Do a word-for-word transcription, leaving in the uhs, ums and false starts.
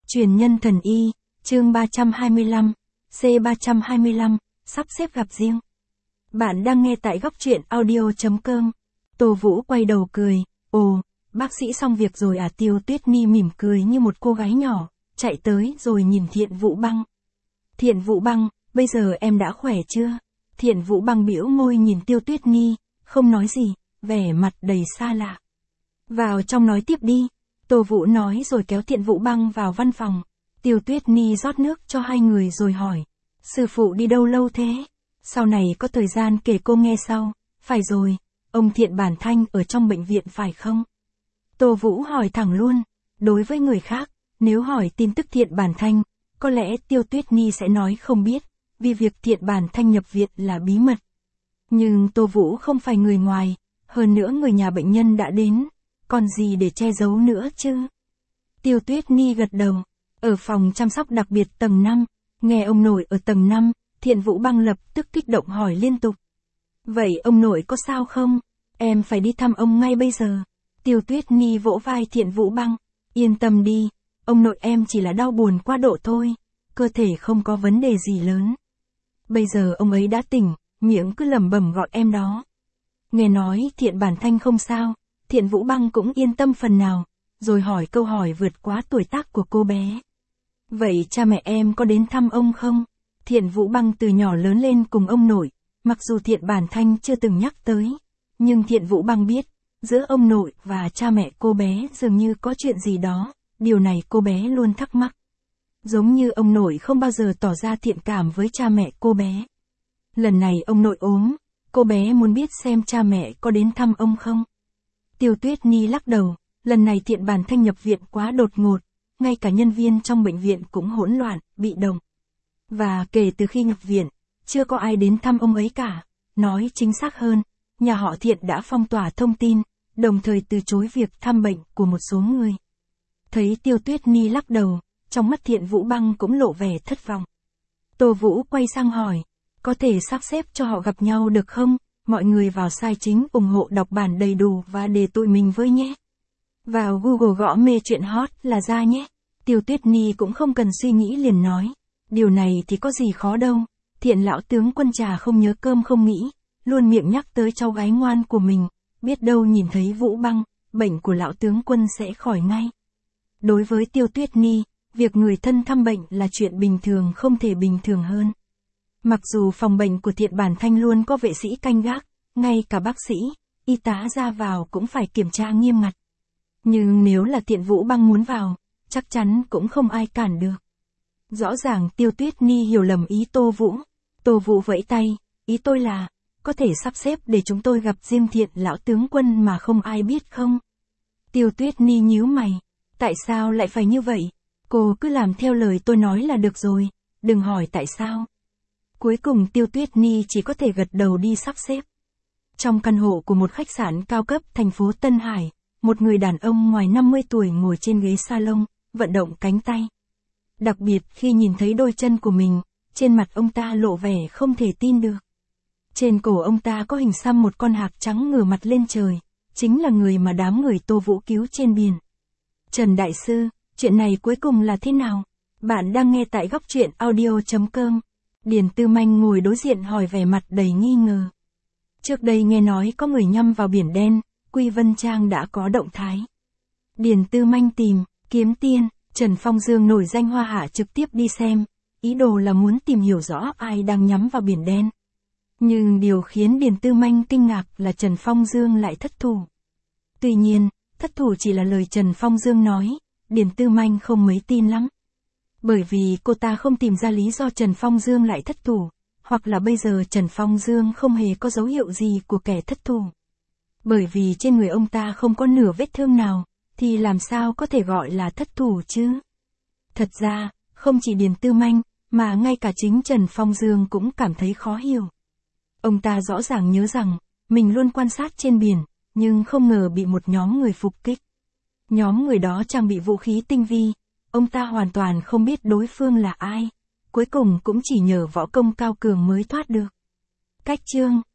Truyền nhân thần y, chương ba trăm hai mươi lăm, C ba trăm hai mươi lăm, sắp xếp gặp riêng. Bạn đang nghe tại góc truyện audio chấm com. Tô Vũ quay đầu cười, ồ, bác sĩ xong việc rồi à? Tiêu Tuyết Ni mỉm cười như một cô gái nhỏ, chạy tới rồi nhìn Thiện Vũ Băng. Thiện Vũ Băng, bây giờ em đã khỏe chưa? Thiện Vũ Băng bĩu môi nhìn Tiêu Tuyết Ni, không nói gì, vẻ mặt đầy xa lạ. Vào trong nói tiếp đi. Tô Vũ nói rồi kéo Thiện Vũ Băng vào văn phòng. Tiêu Tuyết Ni rót nước cho hai người rồi hỏi. Sư phụ đi đâu lâu thế? Sau này có thời gian kể cô nghe sau. Phải rồi, ông Thiện Bản Thanh ở trong bệnh viện phải không? Tô Vũ hỏi thẳng luôn. Đối với người khác, nếu hỏi tin tức Thiện Bản Thanh, có lẽ Tiêu Tuyết Ni sẽ nói không biết, vì việc Thiện Bản Thanh nhập viện là bí mật. Nhưng Tô Vũ không phải người ngoài, hơn nữa người nhà bệnh nhân đã đến. Còn gì để che giấu nữa chứ? Tiêu Tuyết Ni gật đầu. Ở phòng chăm sóc đặc biệt tầng năm, nghe ông nội ở tầng năm, Thiện Vũ Băng lập tức kích động hỏi liên tục. Vậy ông nội có sao không? Em phải đi thăm ông ngay bây giờ. Tiêu Tuyết Ni vỗ vai Thiện Vũ Băng. Yên tâm đi, ông nội em chỉ là đau buồn quá độ thôi, cơ thể không có vấn đề gì lớn. Bây giờ ông ấy đã tỉnh, miệng cứ lẩm bẩm gọi em đó. Nghe nói Thiện Bản Thanh không sao. Thiện Vũ Băng cũng yên tâm phần nào, rồi hỏi câu hỏi vượt quá tuổi tác của cô bé. Vậy cha mẹ em có đến thăm ông không? Thiện Vũ Băng từ nhỏ lớn lên cùng ông nội, mặc dù Thiện Bản Thanh chưa từng nhắc tới, nhưng Thiện Vũ Băng biết, giữa ông nội và cha mẹ cô bé dường như có chuyện gì đó, điều này cô bé luôn thắc mắc. Giống như ông nội không bao giờ tỏ ra thiện cảm với cha mẹ cô bé. Lần này ông nội ốm, cô bé muốn biết xem cha mẹ có đến thăm ông không? Tiêu Tuyết Ni lắc đầu, lần này Thiện Bản Thanh nhập viện quá đột ngột, ngay cả nhân viên trong bệnh viện cũng hỗn loạn, bị động. Và kể từ khi nhập viện, chưa có ai đến thăm ông ấy cả. Nói chính xác hơn, nhà họ Thiện đã phong tỏa thông tin, đồng thời từ chối việc thăm bệnh của một số người. Thấy Tiêu Tuyết Ni lắc đầu, trong mắt Thiện Vũ Băng cũng lộ vẻ thất vọng. Tô Vũ quay sang hỏi, có thể sắp xếp cho họ gặp nhau được không? Mọi người vào site chính ủng hộ đọc bản đầy đủ và để tụi mình với nhé. Vào Google gõ mê chuyện hot là ra nhé. Tiêu Tuyết Ni cũng không cần suy nghĩ liền nói. Điều này thì có gì khó đâu. Thiện lão tướng quân trà không nhớ cơm không nghĩ, luôn miệng nhắc tới cháu gái ngoan của mình. Biết đâu nhìn thấy Vũ Băng, bệnh của lão tướng quân sẽ khỏi ngay. Đối với Tiêu Tuyết Ni, việc người thân thăm bệnh là chuyện bình thường không thể bình thường hơn. Mặc dù phòng bệnh của Thiện Bản Thanh luôn có vệ sĩ canh gác, ngay cả bác sĩ, y tá ra vào cũng phải kiểm tra nghiêm ngặt. Nhưng nếu là Thiện Vũ Băng muốn vào, chắc chắn cũng không ai cản được. Rõ ràng Tiêu Tuyết Ni hiểu lầm ý Tô Vũ. Tô Vũ vẫy tay, ý tôi là, có thể sắp xếp để chúng tôi gặp riêng Thiện lão tướng quân mà không ai biết không? Tiêu Tuyết Ni nhíu mày, tại sao lại phải như vậy? Cô cứ làm theo lời tôi nói là được rồi, đừng hỏi tại sao. Cuối cùng Tiêu Tuyết Ni chỉ có thể gật đầu đi sắp xếp. Trong căn hộ của một khách sạn cao cấp thành phố Tân Hải, một người đàn ông ngoài năm mươi tuổi ngồi trên ghế salon, vận động cánh tay. Đặc biệt khi nhìn thấy đôi chân của mình, trên mặt ông ta lộ vẻ không thể tin được. Trên cổ ông ta có hình xăm một con hạc trắng ngửa mặt lên trời, chính là người mà đám người Tô Vũ cứu trên biển. Trần Đại Sư, chuyện này cuối cùng là thế nào? Bạn đang nghe tại góc truyện audio chấm com. Điền Tư Manh ngồi đối diện hỏi vẻ mặt đầy nghi ngờ. Trước đây nghe nói có người nhăm vào biển đen, Quy Vân Trang đã có động thái. Điền Tư Manh tìm, kiếm tiên, Trần Phong Dương nổi danh hoa hạ trực tiếp đi xem, ý đồ là muốn tìm hiểu rõ ai đang nhắm vào biển đen. Nhưng điều khiến Điền Tư Manh kinh ngạc là Trần Phong Dương lại thất thủ. Tuy nhiên, thất thủ chỉ là lời Trần Phong Dương nói, Điền Tư Manh không mấy tin lắm. Bởi vì cô ta không tìm ra lý do Trần Phong Dương lại thất thủ, hoặc là bây giờ Trần Phong Dương không hề có dấu hiệu gì của kẻ thất thủ. Bởi vì trên người ông ta không có nửa vết thương nào, thì làm sao có thể gọi là thất thủ chứ? Thật ra, không chỉ Điền Tư Manh, mà ngay cả chính Trần Phong Dương cũng cảm thấy khó hiểu. Ông ta rõ ràng nhớ rằng, mình luôn quan sát trên biển, nhưng không ngờ bị một nhóm người phục kích. Nhóm người đó trang bị vũ khí tinh vi. Ông ta hoàn toàn không biết đối phương là ai, cuối cùng cũng chỉ nhờ võ công cao cường mới thoát được. Cách chương